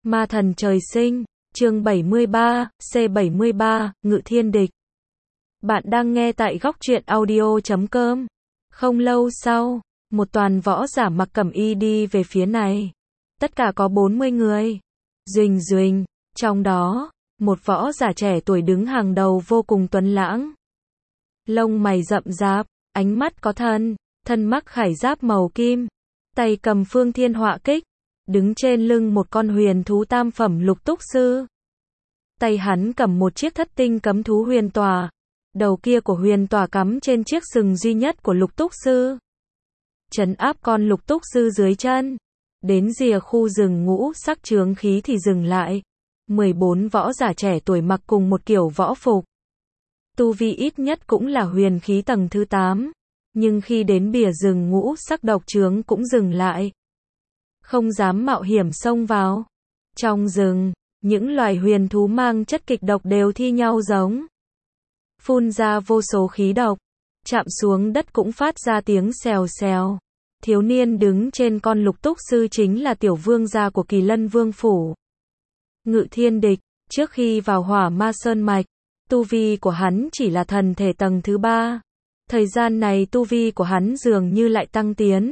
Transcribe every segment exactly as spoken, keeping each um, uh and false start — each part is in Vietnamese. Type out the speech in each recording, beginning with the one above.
Ma thần trời sinh, chương bảy mươi ba, C bảy mươi ba, Ngự Thiên Địch. Bạn đang nghe tại góc truyện audio chấm com. Không lâu sau, một toàn võ giả mặc cẩm y đi về phía này. Tất cả có bốn mươi người. Duỳnh duỳnh, trong đó, một võ giả trẻ tuổi đứng hàng đầu vô cùng tuấn lãng. Lông mày rậm rạp, ánh mắt có thần, thân mắc khải giáp màu kim, tay cầm phương thiên họa kích, đứng trên lưng một con huyền thú tam phẩm lục túc sư. Tay hắn cầm một chiếc thất tinh cấm thú huyền tỏa, đầu kia của huyền tỏa cắm trên chiếc sừng duy nhất của lục túc sư. Trấn áp con lục túc sư dưới chân, đến rìa khu rừng ngũ sắc chướng khí thì dừng lại. mười bốn võ giả trẻ tuổi mặc cùng một kiểu võ phục. Tu vi ít nhất cũng là huyền khí tầng thứ tám, nhưng khi đến bìa rừng ngũ sắc độc chướng cũng dừng lại. Không dám mạo hiểm xông vào. Trong rừng, những loài huyền thú mang chất kịch độc đều thi nhau giống. Phun ra vô số khí độc, chạm xuống đất cũng phát ra tiếng xèo xèo. Thiếu niên đứng trên con lục túc sư chính là tiểu vương gia của Kỳ Lân Vương Phủ. Ngự Thiên Địch, trước khi vào Hỏa Ma Sơn Mạch, tu vi của hắn chỉ là thần thể tầng thứ ba. Thời gian này tu vi của hắn dường như lại tăng tiến.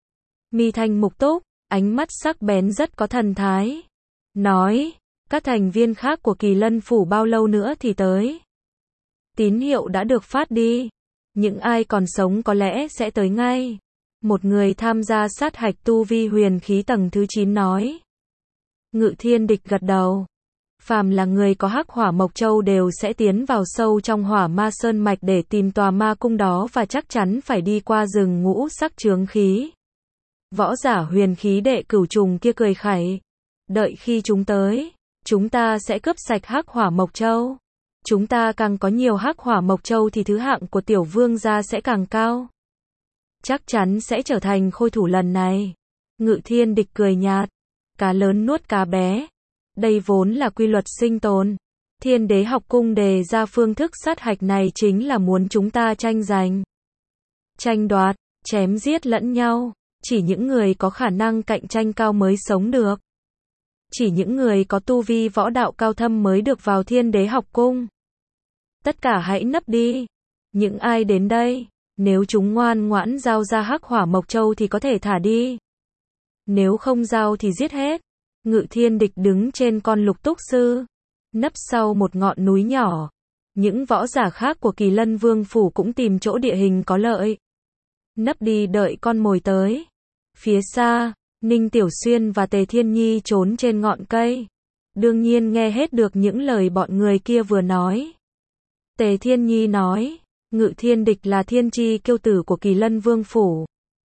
Mi thanh mục túc, ánh mắt sắc bén rất có thần thái. Nói, các thành viên khác của Kỳ Lân Phủ bao lâu nữa thì tới. Tín hiệu đã được phát đi. Những ai còn sống có lẽ sẽ tới ngay. Một người tham gia sát hạch tu vi huyền khí tầng thứ chín nói. Ngự Thiên Địch gật đầu. Phàm là người có hắc hỏa mộc châu đều sẽ tiến vào sâu trong Hỏa Ma Sơn Mạch để tìm tòa ma cung đó và chắc chắn phải đi qua rừng ngũ sắc chướng khí. Võ giả huyền khí đệ cửu trùng kia cười khẩy. Đợi khi chúng tới, chúng ta sẽ cướp sạch hắc hỏa mộc châu. Chúng ta càng có nhiều hắc hỏa mộc châu thì thứ hạng của tiểu vương gia sẽ càng cao. Chắc chắn sẽ trở thành khôi thủ lần này. Ngự Thiên Địch cười nhạt. Cá lớn nuốt cá bé. Đây vốn là quy luật sinh tồn. Thiên Đế học cung đề ra phương thức sát hạch này chính là muốn chúng ta tranh giành, tranh đoạt, chém giết lẫn nhau. Chỉ những người có khả năng cạnh tranh cao mới sống được. Chỉ những người có tu vi võ đạo cao thâm mới được vào Thiên Đế học cung. Tất cả hãy nấp đi. Những ai đến đây, nếu chúng ngoan ngoãn giao ra hắc hỏa mộc châu thì có thể thả đi. Nếu không giao thì giết hết. Ngự Thiên Địch đứng trên con lục túc sư, nấp sau một ngọn núi nhỏ. Những võ giả khác của Kỳ Lân Vương Phủ cũng tìm chỗ địa hình có lợi. Nấp đi đợi con mồi tới. Phía xa, Ninh Tiểu Xuyên và Tề Thiên Nhi trốn trên ngọn cây. Đương nhiên nghe hết được những lời bọn người kia vừa nói. Tề Thiên Nhi nói, Ngự Thiên Địch là thiên chi kiêu tử của Kỳ Lân Vương Phủ.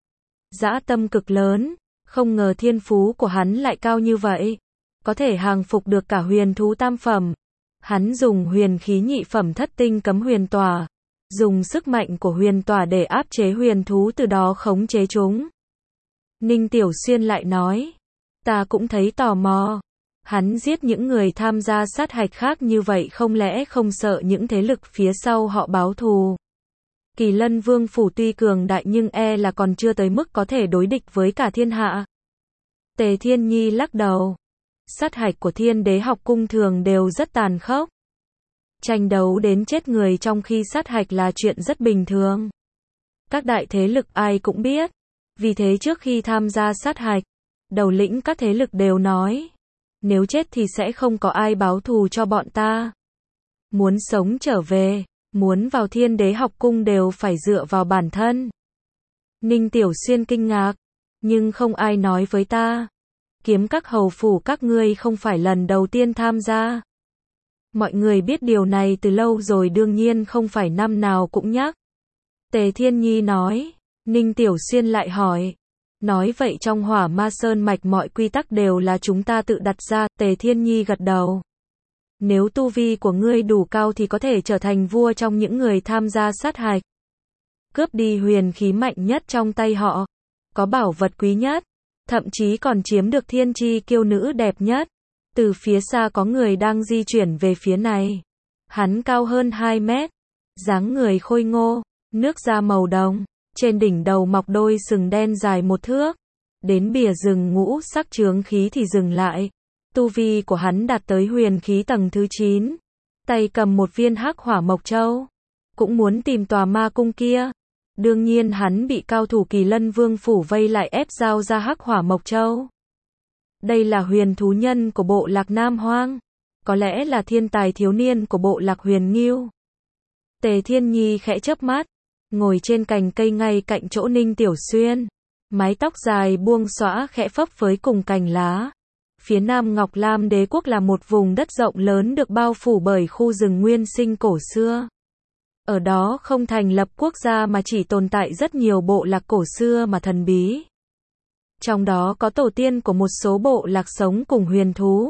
Dã tâm cực lớn, không ngờ thiên phú của hắn lại cao như vậy. Có thể hàng phục được cả huyền thú tam phẩm. Hắn dùng huyền khí nhị phẩm thất tinh cấm huyền tỏa. Dùng sức mạnh của huyền tỏa để áp chế huyền thú từ đó khống chế chúng. Ninh Tiểu Xuyên lại nói, ta cũng thấy tò mò. Hắn giết những người tham gia sát hạch khác như vậy không lẽ không sợ những thế lực phía sau họ báo thù. Kỳ Lân Vương Phủ tuy cường đại nhưng e là còn chưa tới mức có thể đối địch với cả thiên hạ. Tề Thiên Nhi lắc đầu. Sát hạch của Thiên Đế học cung thường đều rất tàn khốc. Tranh đấu đến chết người trong khi sát hạch là chuyện rất bình thường. Các đại thế lực ai cũng biết. Vì thế trước khi tham gia sát hạch, đầu lĩnh các thế lực đều nói, nếu chết thì sẽ không có ai báo thù cho bọn ta. Muốn sống trở về, muốn vào Thiên Đế học cung đều phải dựa vào bản thân. Ninh Tiểu Xuyên kinh ngạc, nhưng không ai nói với ta. Kiếm các hầu phủ các ngươi không phải lần đầu tiên tham gia. Mọi người biết điều này từ lâu rồi, đương nhiên không phải năm nào cũng nhắc. Tề Thiên Nhi nói. Ninh Tiểu Xuyên lại hỏi. Nói vậy trong Hỏa Ma Sơn Mạch mọi quy tắc đều là chúng ta tự đặt ra. Tề Thiên Nhi gật đầu. Nếu tu vi của ngươi đủ cao thì có thể trở thành vua trong những người tham gia sát hạch. Cướp đi huyền khí mạnh nhất trong tay họ. Có bảo vật quý nhất. Thậm chí còn chiếm được thiên chi kiêu nữ đẹp nhất. Từ phía xa có người đang di chuyển về phía này. Hắn cao hơn hai mét. Dáng người khôi ngô. Nước da màu đồng. Trên đỉnh đầu mọc đôi sừng đen dài một thước. Đến bìa rừng ngũ sắc chướng khí thì dừng lại. Tu vi của hắn đạt tới huyền khí tầng thứ chín. Tay cầm một viên hắc hỏa mộc châu. Cũng muốn tìm tòa ma cung kia. Đương nhiên hắn bị cao thủ Kỳ Lân Vương phủ vây lại ép giao ra hắc hỏa mộc châu. Đây là huyền thú nhân của bộ lạc Nam Hoang. Có lẽ là thiên tài thiếu niên của bộ lạc Huyền Ngưu. Tề Thiên Nhi khẽ chớp mắt. Ngồi trên cành cây ngay cạnh chỗ Ninh Tiểu Xuyên. Mái tóc dài buông xõa khẽ phấp phới cùng cành lá. Phía nam Ngọc Lam Đế quốc là một vùng đất rộng lớn được bao phủ bởi khu rừng nguyên sinh cổ xưa. Ở đó không thành lập quốc gia mà chỉ tồn tại rất nhiều bộ lạc cổ xưa mà thần bí. Trong đó có tổ tiên của một số bộ lạc sống cùng huyền thú.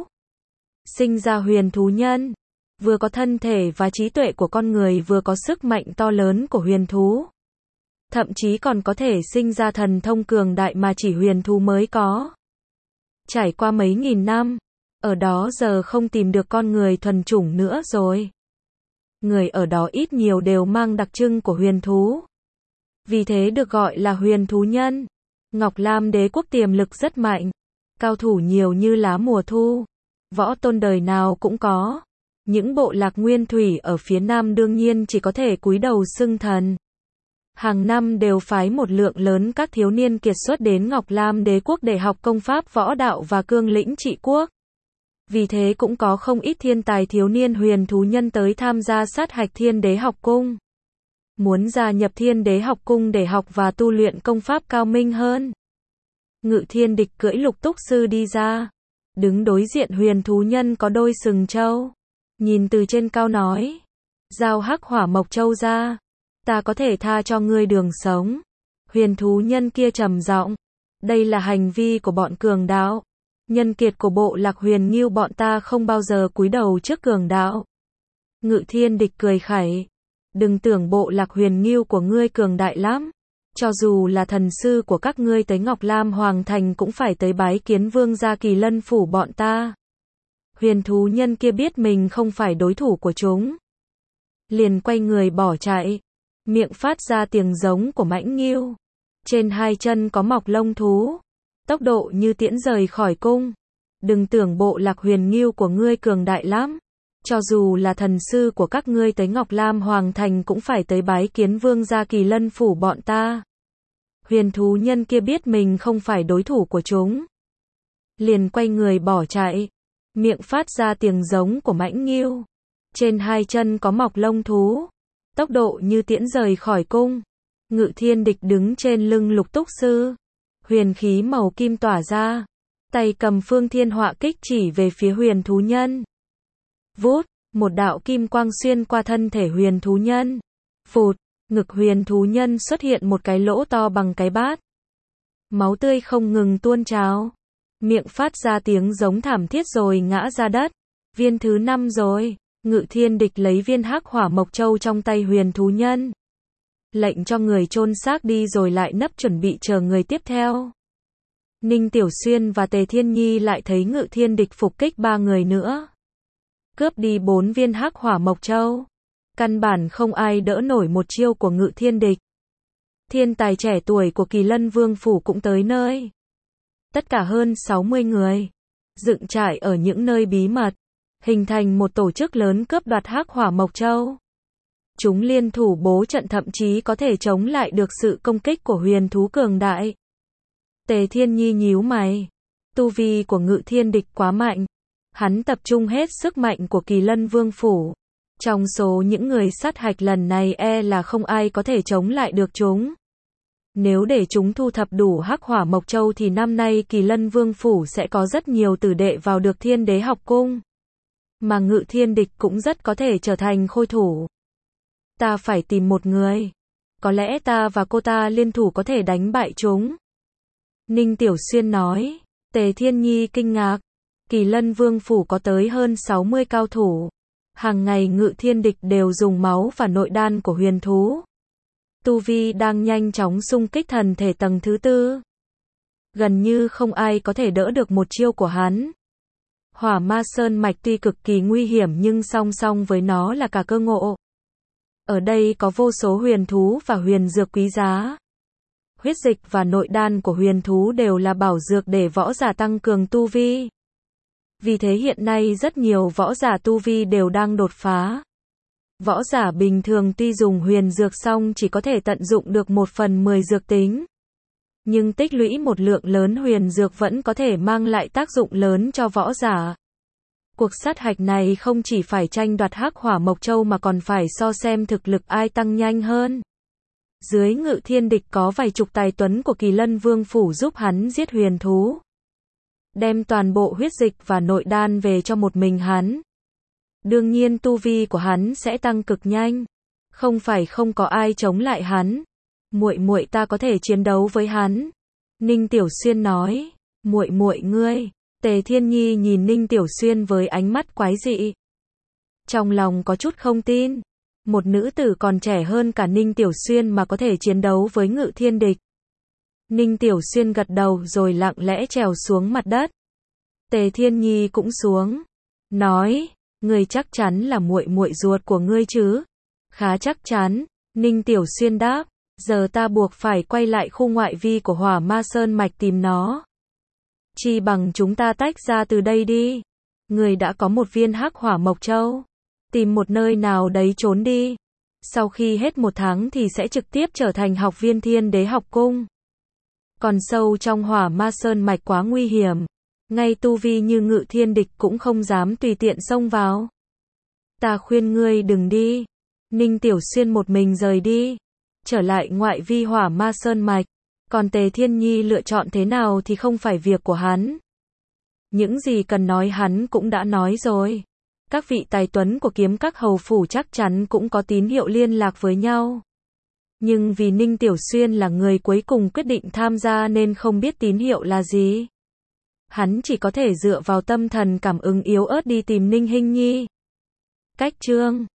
Sinh ra huyền thú nhân, vừa có thân thể và trí tuệ của con người vừa có sức mạnh to lớn của huyền thú. Thậm chí còn có thể sinh ra thần thông cường đại mà chỉ huyền thú mới có. Trải qua mấy nghìn năm, ở đó giờ không tìm được con người thuần chủng nữa rồi. Người ở đó ít nhiều đều mang đặc trưng của huyền thú. Vì thế được gọi là huyền thú nhân. Ngọc Lam Đế quốc tiềm lực rất mạnh. Cao thủ nhiều như lá mùa thu. Võ tôn đời nào cũng có. Những bộ lạc nguyên thủy ở phía nam đương nhiên chỉ có thể cúi đầu xưng thần. Hàng năm đều phái một lượng lớn các thiếu niên kiệt xuất đến Ngọc Lam Đế quốc để học công pháp võ đạo và cương lĩnh trị quốc. Vì thế cũng có không ít thiên tài thiếu niên huyền thú nhân tới tham gia sát hạch Thiên Đế học cung. Muốn gia nhập Thiên Đế học cung để học và tu luyện công pháp cao minh hơn. Ngự Thiên Địch cưỡi lục túc sư đi ra. Đứng đối diện huyền thú nhân có đôi sừng trâu. Nhìn từ trên cao nói. Giao hắc hỏa mộc châu ra. Ta có thể tha cho ngươi đường sống. Huyền thú nhân kia trầm giọng. Đây là hành vi của bọn cường đạo. Nhân kiệt của bộ lạc Huyền Ngưu bọn ta không bao giờ cúi đầu trước cường đạo. Ngự Thiên Địch cười khẩy. Đừng tưởng bộ lạc Huyền Ngưu của ngươi cường đại lắm. Cho dù là thần sư của các ngươi tới Ngọc Lam Hoàng Thành cũng phải tới bái kiến vương gia Kỳ Lân phủ bọn ta. Huyền thú nhân kia biết mình không phải đối thủ của chúng. Liền quay người bỏ chạy. Miệng phát ra tiếng giống của mãnh ngưu. Trên hai chân có mọc lông thú. Tốc độ như tiễn rời khỏi cung. Đừng tưởng bộ lạc Huyền Ngưu của ngươi cường đại lắm. Cho dù là thần sư của các ngươi tới Ngọc Lam Hoàng Thành cũng phải tới bái kiến vương gia Kỳ Lân phủ bọn ta. Huyền thú nhân kia biết mình không phải đối thủ của chúng. Liền quay người bỏ chạy. Miệng phát ra tiếng giống của mãnh ngưu. Trên hai chân có mọc lông thú. Tốc độ như tiễn rời khỏi cung. Ngự Thiên Địch đứng trên lưng lục túc sư. Huyền khí màu kim tỏa ra. Tay cầm phương thiên họa kích chỉ về phía huyền thú nhân. Vút, một đạo kim quang xuyên qua thân thể huyền thú nhân. Phụt, ngực huyền thú nhân xuất hiện một cái lỗ to bằng cái bát. Máu tươi không ngừng tuôn trào. Miệng phát ra tiếng giống thảm thiết rồi ngã ra đất. Viên thứ năm rồi. Ngự Thiên Địch lấy viên hắc hỏa mộc châu trong tay huyền thú nhân. Lệnh cho người chôn xác đi rồi lại nấp chuẩn bị chờ người tiếp theo. Ninh Tiểu Xuyên và Tề Thiên Nhi lại thấy Ngự Thiên Địch phục kích ba người nữa. Cướp đi bốn viên hắc hỏa mộc châu. Căn bản không ai đỡ nổi một chiêu của Ngự Thiên Địch. Thiên tài trẻ tuổi của Kỳ Lân Vương phủ cũng tới nơi. Tất cả hơn sáu mươi người. Dựng trại ở những nơi bí mật. Hình thành một tổ chức lớn cướp đoạt hắc hỏa mộc châu. Chúng liên thủ bố trận thậm chí có thể chống lại được sự công kích của huyền thú cường đại. Tề Thiên Nhi nhíu mày. Tu vi của Ngự Thiên Địch quá mạnh. Hắn tập trung hết sức mạnh của Kỳ Lân Vương phủ. Trong số những người sát hạch lần này e là không ai có thể chống lại được chúng. Nếu để chúng thu thập đủ hắc hỏa mộc châu thì năm nay Kỳ Lân Vương phủ sẽ có rất nhiều tử đệ vào được Thiên Đế học cung. Mà Ngự Thiên Địch cũng rất có thể trở thành khôi thủ. Ta phải tìm một người. Có lẽ ta và cô ta liên thủ có thể đánh bại chúng. Ninh Tiểu Xuyên nói. Tề Thiên Nhi kinh ngạc. Kỳ Lân Vương phủ có tới hơn sáu mươi cao thủ. Hàng ngày Ngự Thiên Địch đều dùng máu và nội đan của huyền thú. Tu vi đang nhanh chóng xung kích thần thể tầng thứ tư. Gần như không ai có thể đỡ được một chiêu của hắn. Hỏa Ma Sơn mạch tuy cực kỳ nguy hiểm nhưng song song với nó là cả cơ ngộ. Ở đây có vô số huyền thú và huyền dược quý giá. Huyết dịch và nội đan của huyền thú đều là bảo dược để võ giả tăng cường tu vi. Vì thế hiện nay rất nhiều võ giả tu vi đều đang đột phá. Võ giả bình thường tuy dùng huyền dược xong chỉ có thể tận dụng được một phần mười dược tính. Nhưng tích lũy một lượng lớn huyền dược vẫn có thể mang lại tác dụng lớn cho võ giả. Cuộc sát hạch này không chỉ phải tranh đoạt hắc hỏa mộc châu mà còn phải so xem thực lực ai tăng nhanh hơn. Dưới Ngự Thiên Địch có vài chục tài tuấn của Kỳ Lân Vương phủ giúp hắn giết huyền thú. Đem toàn bộ huyết dịch và nội đan về cho một mình hắn. Đương nhiên tu vi của hắn sẽ tăng cực nhanh. Không phải không có ai chống lại hắn. Muội muội ta có thể chiến đấu với hắn. Ninh Tiểu Xuyên nói. Muội muội ngươi. Tề Thiên Nhi nhìn Ninh Tiểu Xuyên với ánh mắt quái dị. Trong lòng có chút không tin. Một nữ tử còn trẻ hơn cả Ninh Tiểu Xuyên mà có thể chiến đấu với Ngự Thiên Địch. Ninh Tiểu Xuyên gật đầu rồi lặng lẽ trèo xuống mặt đất. Tề Thiên Nhi cũng xuống. Nói, ngươi chắc chắn là muội muội ruột của ngươi chứ? Khá chắc chắn, Ninh Tiểu Xuyên đáp. Giờ ta buộc phải quay lại khu ngoại vi của Hỏa Ma Sơn mạch tìm nó. Chi bằng chúng ta tách ra từ đây đi. Ngươi đã có một viên hắc hỏa mộc châu. Tìm một nơi nào đấy trốn đi. Sau khi hết một tháng thì sẽ trực tiếp trở thành học viên Thiên Đế học cung. Còn sâu trong Hỏa Ma Sơn mạch quá nguy hiểm. Ngay tu vi như Ngự Thiên Địch cũng không dám tùy tiện xông vào. Ta khuyên ngươi đừng đi. Ninh Tiểu Xuyên một mình rời đi. Trở lại ngoại vi Hỏa Ma Sơn mạch. Còn Tề Thiên Nhi lựa chọn thế nào thì không phải việc của hắn. Những gì cần nói hắn cũng đã nói rồi. Các vị tài tuấn của kiếm các hầu phủ chắc chắn cũng có tín hiệu liên lạc với nhau. Nhưng vì Ninh Tiểu Xuyên là người cuối cùng quyết định tham gia nên không biết tín hiệu là gì. Hắn chỉ có thể dựa vào tâm thần cảm ứng yếu ớt đi tìm Ninh Hinh Nhi. Cách chương